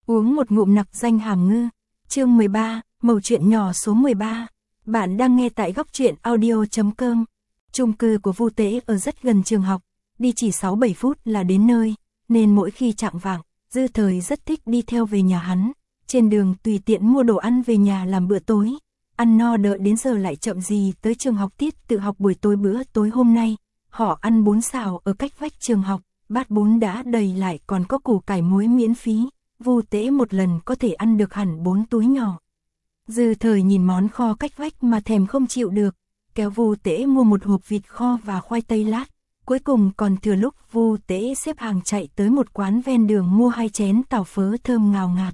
Uống một ngụm nặc danh hàm ngư. Chương 13, mẩu chuyện nhỏ số 13. Bạn đang nghe tại góc truyện audio.com. Chung cư của Vu Tế ở rất gần trường học, đi chỉ 6-7 phút là đến nơi, nên mỗi khi chạng vạng, Dư Thời rất thích đi theo về nhà hắn. Trên đường tùy tiện mua đồ ăn về nhà làm bữa tối, ăn no đợi đến giờ lại chậm gì tới trường học tiết tự học buổi tối. Bữa tối hôm nay, họ ăn bún xào ở cách vách trường học, bát bún đã đầy lại còn có củ cải muối miễn phí. Vu Tế một lần có thể ăn được hẳn 4 túi nhỏ. Dư Thời nhìn món kho cách vách mà thèm không chịu được, kéo Vu Tế mua một hộp vịt kho và khoai tây lát. Cuối cùng còn thừa lúc Vu Tế xếp hàng chạy tới một quán ven đường mua 2 chén tàu phớ thơm ngào ngạt.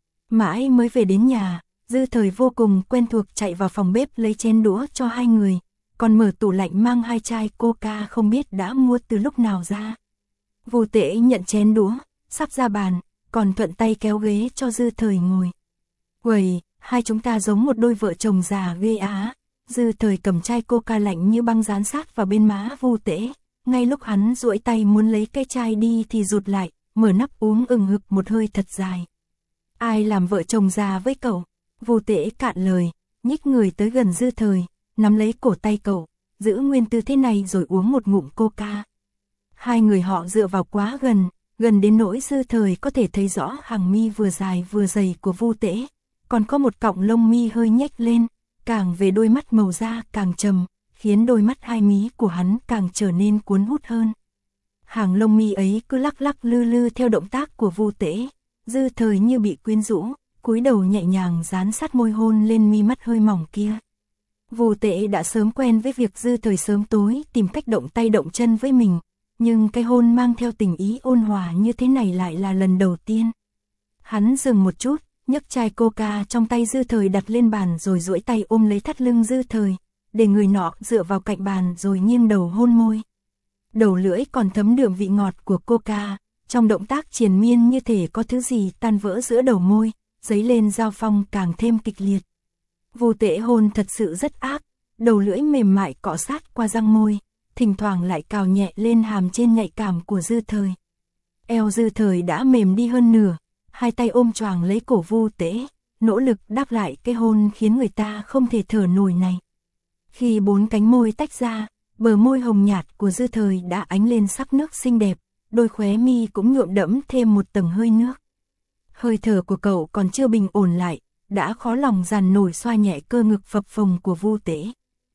Mãi mới về đến nhà, Dư Thời vô cùng quen thuộc chạy vào phòng bếp lấy chén đũa cho 2 người, còn mở tủ lạnh mang 2 chai coca không biết đã mua từ lúc nào ra. Vu Tế nhận chén đũa, sắp ra bàn, còn thuận tay kéo ghế cho Dư Thời ngồi. Uầy, hai chúng ta giống một đôi vợ chồng già ghê á. Dư Thời cầm chai coca lạnh như băng dán sát vào bên má Vu Tế. Ngay lúc hắn duỗi tay muốn lấy cái chai đi thì rụt lại, mở nắp uống ừng hực một hơi thật dài. Ai làm vợ chồng già với cậu? Vu Tế cạn lời, nhích người tới gần Dư Thời, nắm lấy cổ tay cậu, giữ nguyên tư thế này rồi uống một ngụm coca. Hai người họ dựa vào quá gần, gần đến nỗi Dư Thời có thể thấy rõ hàng mi vừa dài vừa dày của Vu Tế, còn có một cọng lông mi hơi nhếch lên, càng về đôi mắt màu da càng trầm, khiến đôi mắt hai mí của hắn càng trở nên cuốn hút hơn. Hàng lông mi ấy cứ lắc lắc lư lư theo động tác của Vu Tế. Dư Thời như bị quyến rũ, cúi đầu nhẹ nhàng dán sát môi hôn lên mi mắt hơi mỏng kia. Vu Tế đã sớm quen với việc Dư Thời sớm tối tìm cách động tay động chân với mình, nhưng cái hôn mang theo tình ý ôn hòa như thế này lại là lần đầu tiên. Hắn dừng một chút, nhấc chai coca trong tay Dư Thời đặt lên bàn rồi duỗi tay ôm lấy thắt lưng Dư Thời, để người nọ dựa vào cạnh bàn rồi nghiêng đầu hôn môi. Đầu lưỡi còn thấm đượm vị ngọt của coca, trong động tác triền miên như thể có thứ gì tan vỡ giữa đầu môi, dấy lên giao phong càng thêm kịch liệt. Vu Tế hôn thật sự rất ác, đầu lưỡi mềm mại cọ sát qua răng môi, thỉnh thoảng lại cào nhẹ lên hàm trên nhạy cảm của Dư Thời. Eo Dư Thời đã mềm đi hơn nửa, hai tay ôm choàng lấy cổ Vu Tế, nỗ lực đáp lại cái hôn khiến người ta không thể thở nổi này. Khi 4 cánh môi tách ra, bờ môi hồng nhạt của Dư Thời đã ánh lên sắc nước xinh đẹp, đôi khóe mi cũng nhuộm đẫm thêm một tầng hơi nước. Hơi thở của cậu còn chưa bình ổn lại, đã khó lòng dàn nổi xoa nhẹ cơ ngực phập phồng của Vu Tế.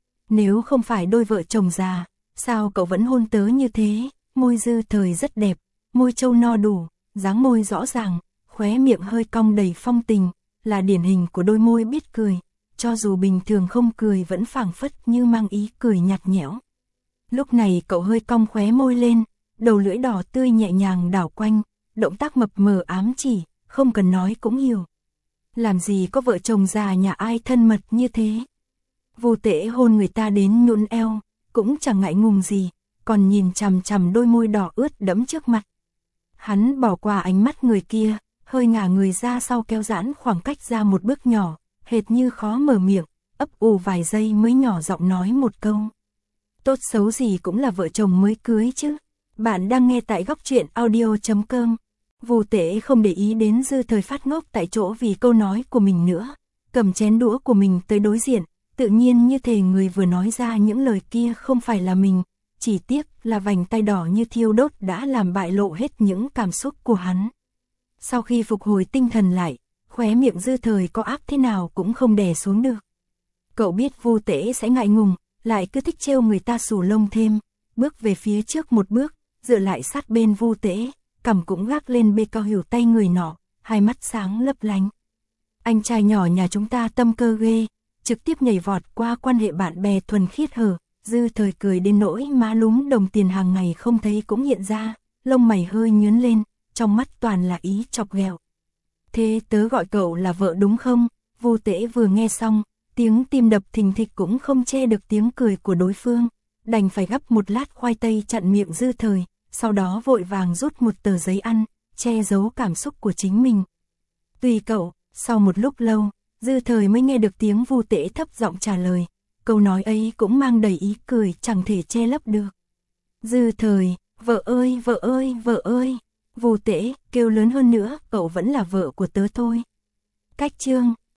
Nếu không phải đôi vợ chồng già, sao cậu vẫn hôn tớ như thế? Môi Dư Thời rất đẹp, môi trâu no đủ, dáng môi rõ ràng, khóe miệng hơi cong đầy phong tình, là điển hình của đôi môi biết cười, cho dù bình thường không cười vẫn phảng phất như mang ý cười nhạt nhẽo. Lúc này cậu hơi cong khóe môi lên, đầu lưỡi đỏ tươi nhẹ nhàng đảo quanh, động tác mập mờ ám chỉ, không cần nói cũng hiểu. Làm gì có vợ chồng già nhà ai thân mật như thế. Vu Tế hôn người ta đến nhũn eo, cũng chẳng ngại ngùng gì, còn nhìn chằm chằm đôi môi đỏ ướt đẫm trước mặt. Hắn bỏ qua ánh mắt người kia, hơi ngả người ra sau kéo giãn khoảng cách ra một bước nhỏ, hệt như khó mở miệng, ấp ủ vài giây mới nhỏ giọng nói một câu. Tốt xấu gì cũng là vợ chồng mới cưới chứ. Bạn đang nghe tại góc truyện audio.com. Vu Tế không để ý đến Dư Thời phát ngốc tại chỗ vì câu nói của mình nữa, cầm chén đũa của mình tới đối diện, tự nhiên như thể người vừa nói ra những lời kia không phải là mình, chỉ tiếc là vành tay đỏ như thiêu đốt đã làm bại lộ hết những cảm xúc của hắn. Sau khi phục hồi tinh thần lại, khóe miệng Dư Thời có áp thế nào cũng không đè xuống được. Cậu biết Vu Tế sẽ ngại ngùng, lại cứ thích trêu người ta xù lông thêm, bước về phía trước một bước, dựa lại sát bên Vu Tế, cằm cũng gác lên bê cao hiểu tay người nọ, hai mắt sáng lấp lánh. Anh trai nhỏ nhà chúng ta tâm cơ ghê, trực tiếp nhảy vọt qua quan hệ bạn bè thuần khiết hở. Dư Thời cười đến nỗi má lúm đồng tiền hàng ngày không thấy cũng hiện ra, lông mày hơi nhướng lên, trong mắt toàn là ý chọc ghẹo. Thế tớ gọi cậu là vợ đúng không? Vu Tế vừa nghe xong, tiếng tim đập thình thịch cũng không che được tiếng cười của đối phương, đành phải gắp một lát khoai tây chặn miệng Dư Thời, sau đó vội vàng rút một tờ giấy ăn, che giấu cảm xúc của chính mình. Tùy cậu. Sau một lúc lâu, Dư Thời mới nghe được tiếng Vu Tế thấp giọng trả lời, câu nói ấy cũng mang đầy ý cười chẳng thể che lấp được. Dư Thời, vợ ơi, vợ ơi, vợ ơi. Vu Tễ kêu lớn hơn nữa, cậu vẫn là vợ của tớ thôi. Cách chương